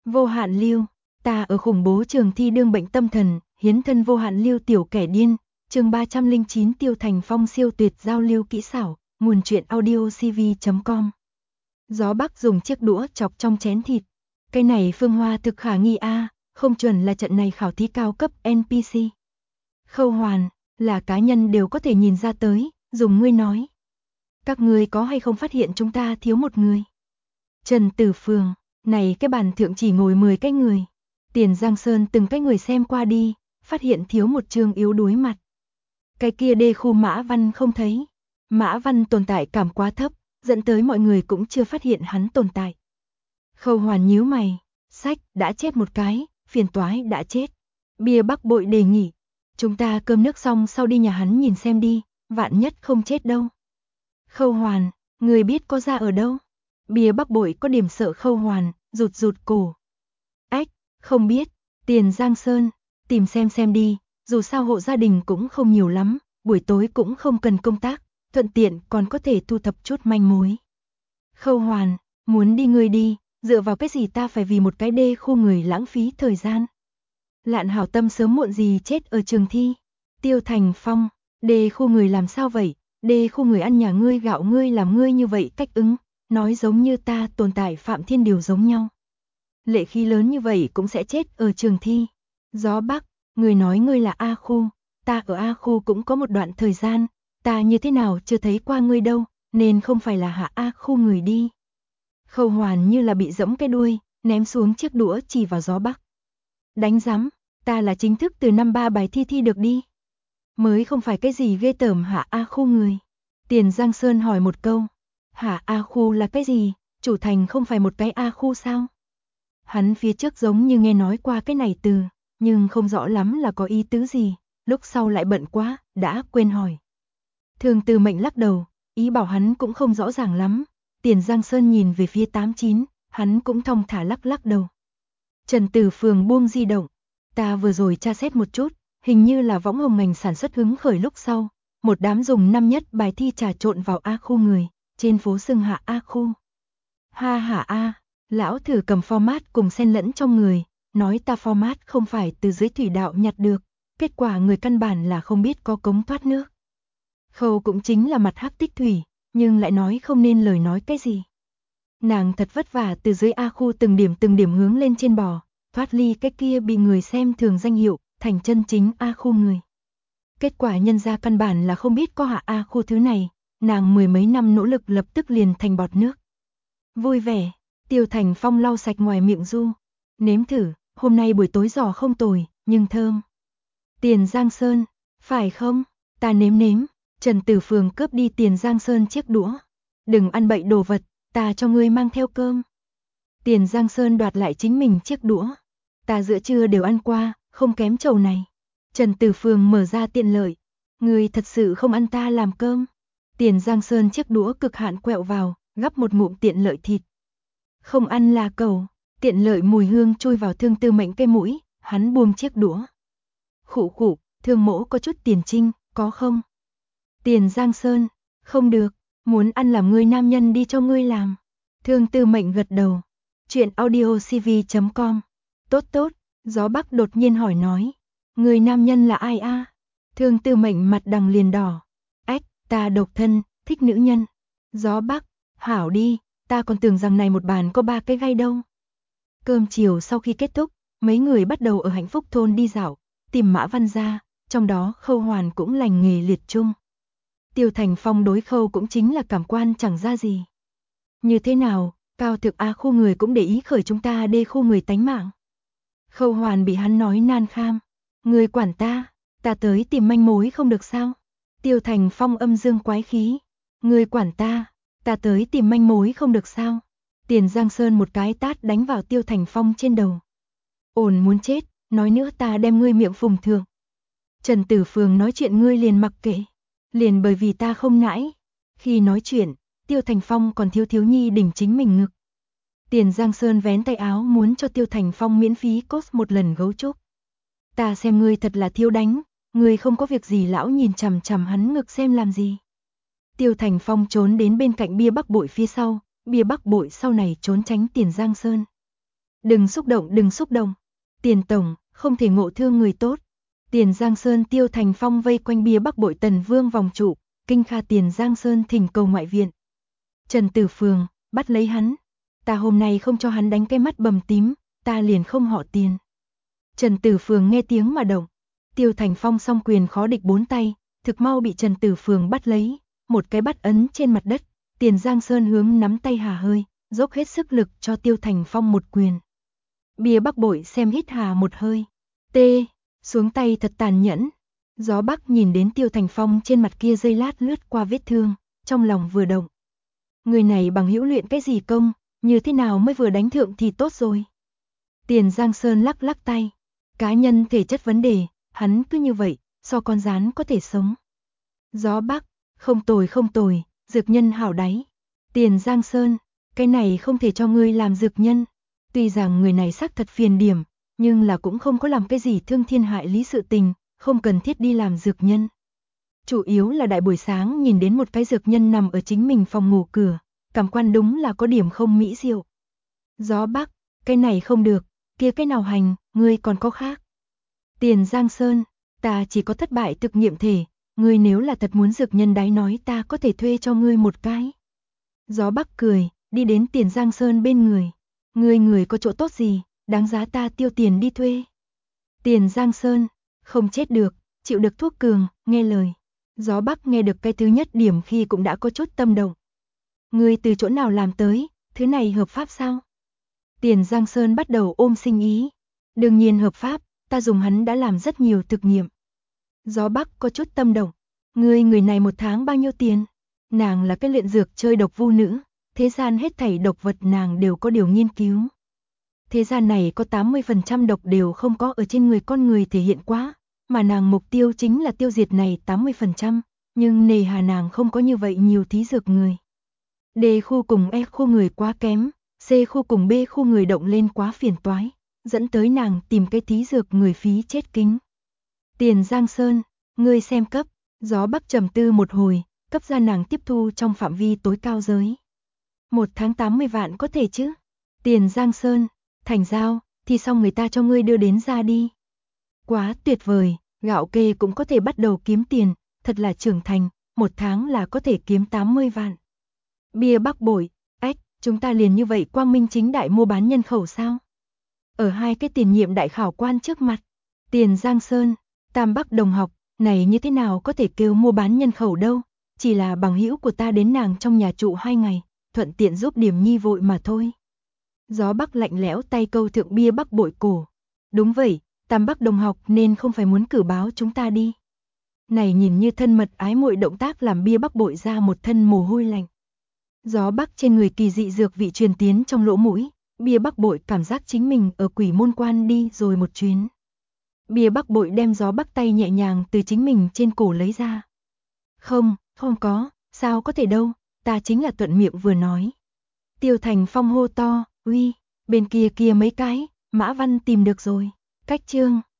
Vô hạn lưu, ta ở khủng bố trường thi đương bệnh tâm thần, hiến thân vô hạn lưu tiểu kẻ điên, chương 309 Tiêu Thành Phong siêu tuyệt giao lưu kỹ xảo, nguồn truyện audio cv.com. Gió Bắc dùng chiếc đũa chọc trong chén thịt. Cái này Phương Hoa thực khả nghi a, không chuẩn là trận này khảo thí cao cấp NPC. Khâu Hoàn, là cá nhân đều có thể nhìn ra tới, dùng ngươi nói. Các ngươi có hay không phát hiện chúng ta thiếu một người? Trần Tử Phường, này cái bàn thượng chỉ ngồi 10 cái người. Tiền Giang Sơn từng cái người xem qua đi, phát hiện thiếu một chương yếu đuối mặt. Cái kia đê khu Mã Văn không thấy. Mã Văn tồn tại cảm quá thấp, dẫn tới mọi người cũng chưa phát hiện hắn tồn tại. Khâu Hoàn nhíu mày, sách đã chết một cái, phiền toái đã chết. Bia Bắc Bội đề nghị, chúng ta cơm nước xong sau đi nhà hắn nhìn xem đi, vạn nhất không chết đâu. Khâu Hoàn, người biết có ra ở đâu? Bia Bắc Bội có điểm sợ Khâu Hoàn, rụt rụt cổ. Ách, không biết, Tiền Giang Sơn, tìm xem đi, dù sao hộ gia đình cũng không nhiều lắm, buổi tối cũng không cần công tác, thuận tiện còn có thể thu thập chút manh mối. Khâu Hoàn, muốn đi ngươi đi, dựa vào cái gì ta phải vì một cái đê khu người lãng phí thời gian. Lạn hảo tâm sớm muộn gì chết ở trường thi. Tiêu Thành Phong, đê khu người làm sao vậy, đê khu người ăn nhà ngươi gạo ngươi làm ngươi như vậy cách ứng, nói giống như ta tồn tại Phạm Thiên Điều giống nhau. Lệ khí lớn như vậy cũng sẽ chết ở trường thi. Gió Bắc, người nói ngươi là A khu, ta ở A khu cũng có một đoạn thời gian, ta như thế nào chưa thấy qua ngươi đâu, nên không phải là hạ A khu người đi. Khâu Hoàn như là bị giẫm cái đuôi, ném xuống chiếc đũa chỉ vào Gió Bắc. Đánh rắm, ta là chính thức từ năm 3 bài thi được đi. Mới không phải cái gì ghê tởm hạ A khu người. Tiền Giang Sơn hỏi một câu, hạ A khu là cái gì, chủ thành không phải một cái A khu sao? Hắn phía trước giống như nghe nói qua cái này từ, nhưng không rõ lắm là có ý tứ gì, lúc sau lại bận quá, đã quên hỏi. Thường Từ Mệnh lắc đầu, ý bảo hắn cũng không rõ ràng lắm. Tiền Giang Sơn nhìn về phía 89, hắn cũng thong thả lắc đầu. Trần Tử Phường buông di động, ta vừa rồi tra xét một chút, hình như là võng hồng ngành sản xuất hứng khởi lúc sau, một đám dùng năm nhất bài thi trà trộn vào A khu người, trên phố xưng hạ A khu. Ha ha a, lão thử cầm format cùng xen lẫn trong người, nói ta format không phải từ dưới thủy đạo nhặt được, kết quả người căn bản là không biết có cống thoát nước. Khâu cũng chính là mặt hắc tích thủy, nhưng lại nói không nên lời nói cái gì. Nàng thật vất vả từ dưới A khu từng điểm hướng lên trên bò, thoát ly cái kia bị người xem thường danh hiệu, thành chân chính A khu người. Kết quả nhân ra căn bản là không biết có hạ A khu thứ này, nàng 10 mấy năm nỗ lực lập tức liền thành bọt nước. Vui vẻ, Tiêu Thành Phong lau sạch ngoài miệng du. Nếm thử, hôm nay buổi tối giò không tồi, nhưng thơm. Tiền Giang Sơn, phải không? Ta nếm. Trần Tử Phường cướp đi Tiền Giang Sơn chiếc đũa. Đừng ăn bậy đồ vật, ta cho ngươi mang theo cơm. Tiền Giang Sơn đoạt lại chính mình chiếc đũa. Ta giữa trưa đều ăn qua, không kém chầu này. Trần Tử Phường mở ra tiện lợi. Ngươi thật sự không ăn ta làm cơm. Tiền Giang Sơn chiếc đũa cực hạn quẹo vào, gắp một ngụm tiện lợi thịt. Không ăn là cầu, tiện lợi mùi hương chui vào Thương Tư Mệnh cái mũi, hắn buông chiếc đũa. Khụ, Thương mỗ có chút tiền trinh, có không? Tiền Giang Sơn, không được, muốn ăn làm ngươi nam nhân đi cho ngươi làm. Thương Tư Mệnh gật đầu. Chuyện audio cv.com. Tốt, Gió Bắc đột nhiên hỏi nói. Người nam nhân là ai a? Thương Tư Mệnh mặt đằng liền đỏ. Ách, ta độc thân, thích nữ nhân. Gió Bắc, hảo đi, ta còn tưởng rằng này một bàn có 3 cái gai đâu. Cơm chiều sau khi kết thúc, mấy người bắt đầu ở Hạnh Phúc thôn đi dạo, tìm Mã Văn ra, trong đó Khâu Hoàn cũng lành nghề liệt chung. Tiêu Thành Phong đối Khâu cũng chính là cảm quan chẳng ra gì. Như thế nào, cao thực A khu người cũng để ý khởi chúng ta đê khu người tánh mạng. Khâu Hoàn bị hắn nói nan kham. Người quản ta tới tìm manh mối không được sao? Tiêu Thành Phong âm dương quái khí. Người quản ta tới tìm manh mối không được sao? Tiền Giang Sơn một cái tát đánh vào Tiêu Thành Phong trên đầu. Ổn muốn chết, nói nữa ta đem ngươi miệng phùng thượng. Trần Tử Phường nói chuyện ngươi liền mặc kệ. Liền bởi vì ta không nãi. Khi nói chuyện, Tiêu Thành Phong còn thiếu nhi đỉnh chính mình ngực. Tiền Giang Sơn vén tay áo muốn cho Tiêu Thành Phong miễn phí cốt một lần gấu trúc. Ta xem ngươi thật là thiếu đánh, ngươi không có việc gì lão nhìn chằm chằm hắn ngực xem làm gì. Tiêu Thành Phong trốn đến bên cạnh Bia Bắc Bội phía sau, Bia Bắc Bội sau này trốn tránh Tiền Giang Sơn. Đừng xúc động. Tiền tổng, không thể ngộ thương người tốt. Tiền Giang Sơn Tiêu Thành Phong vây quanh bia bắc bội Tần Vương vòng trụ, kinh kha Tiền Giang Sơn thỉnh cầu ngoại viện. Trần Tử Phường, bắt lấy hắn. Ta hôm nay không cho hắn đánh cái mắt bầm tím, ta liền không họ Tiền. Trần Tử Phường nghe tiếng mà động. Tiêu Thành Phong song quyền khó địch bốn tay, thực mau bị Trần Tử Phường bắt lấy, một cái bắt ấn trên mặt đất. Tiền Giang Sơn hướng nắm tay hà hơi, dốc hết sức lực cho Tiêu Thành Phong một quyền. Bia bắc bội xem hít hà một hơi. Tê, xuống tay thật tàn nhẫn. Gió bắc nhìn đến Tiêu Thành Phong trên mặt kia giây lát lướt qua vết thương, trong lòng vừa động. Người này bằng hữu luyện cái gì công, như thế nào mới vừa đánh thượng thì tốt rồi. Tiền Giang Sơn lắc lắc tay. Cá nhân thể chất vấn đề, hắn cứ như vậy, so con rán có thể sống. Gió bắc, không tồi, dược nhân hảo đáy. Tiền Giang Sơn, cái này không thể cho ngươi làm dược nhân. Tuy rằng người này xác thật phiền điểm, nhưng là cũng không có làm cái gì thương thiên hại lý sự tình, không cần thiết đi làm dược nhân. Chủ yếu là đại buổi sáng nhìn đến một cái dược nhân nằm ở chính mình phòng ngủ cửa, cảm quan đúng là có điểm không mỹ diệu. Gió bắc, cái này không được, kia cái nào hành, ngươi còn có khác. Tiền Giang Sơn, ta chỉ có thất bại thực nghiệm thể, ngươi nếu là thật muốn dược nhân đáy nói ta có thể thuê cho ngươi một cái. Gió bắc cười, đi đến Tiền Giang Sơn bên người. Người có chỗ tốt gì, đáng giá ta tiêu tiền đi thuê. Tiền Giang Sơn, không chết được, chịu được thuốc cường, nghe lời. Gió bắc nghe được cái thứ nhất điểm khi cũng đã có chút tâm động. Ngươi từ chỗ nào làm tới, thứ này hợp pháp sao? Tiền Giang Sơn bắt đầu ôm sinh ý. Đương nhiên hợp pháp, ta dùng hắn đã làm rất nhiều thực nghiệm. Gió bắc có chút tâm động. Người này một tháng bao nhiêu tiền? Nàng là cái luyện dược chơi độc vu nữ, thế gian hết thảy độc vật nàng đều có điều nghiên cứu. Thế gian này có 80% độc đều không có ở trên người con người thể hiện quá, mà nàng mục tiêu chính là tiêu diệt này 80%, nhưng nề hà nàng không có như vậy nhiều thí dược người. D khu cùng E khu người quá kém, C khu cùng B khu người động lên quá phiền toái, dẫn tới nàng tìm cái thí dược người phí chết kính. Tiền Giang Sơn, ngươi xem cấp, gió bắc trầm tư một hồi, cấp ra nàng tiếp thu trong phạm vi tối cao giới. 1 tháng 80 vạn có thể chứ? Tiền Giang Sơn, thành giao, thì xong người ta cho ngươi đưa đến ra đi. Quá tuyệt vời, gạo kê cũng có thể bắt đầu kiếm tiền, thật là trưởng thành, 1 tháng là có thể kiếm 80 vạn. Bia bắc bội, ách, chúng ta liền như vậy quang minh chính đại mua bán nhân khẩu sao? Ở hai cái tiền nhiệm đại khảo quan trước mặt, Tiền Giang Sơn, Tam Bắc đồng học, này như thế nào có thể kêu mua bán nhân khẩu đâu, chỉ là bằng hữu của ta đến nàng trong nhà trụ 2 ngày, thuận tiện giúp điểm nhi vội mà thôi. Gió bắc lạnh lẽo tay câu thượng bia bắc bội cổ. Đúng vậy, Tam Bắc đồng học nên không phải muốn cử báo chúng ta đi. Này nhìn như thân mật ái muội động tác làm bia bắc bội ra một thân mồ hôi lạnh. Gió bắc trên người kỳ dị dược vị truyền tiến trong lỗ mũi, bia bắc bội cảm giác chính mình ở quỷ môn quan đi rồi một chuyến. Bia bắc bội đem gió bắc tay nhẹ nhàng từ chính mình trên cổ lấy ra. Không có, sao có thể đâu, ta chính là thuận miệng vừa nói. Tiêu Thành Phong hô to, uy, bên kia mấy cái, Mã Văn tìm được rồi. Cách chương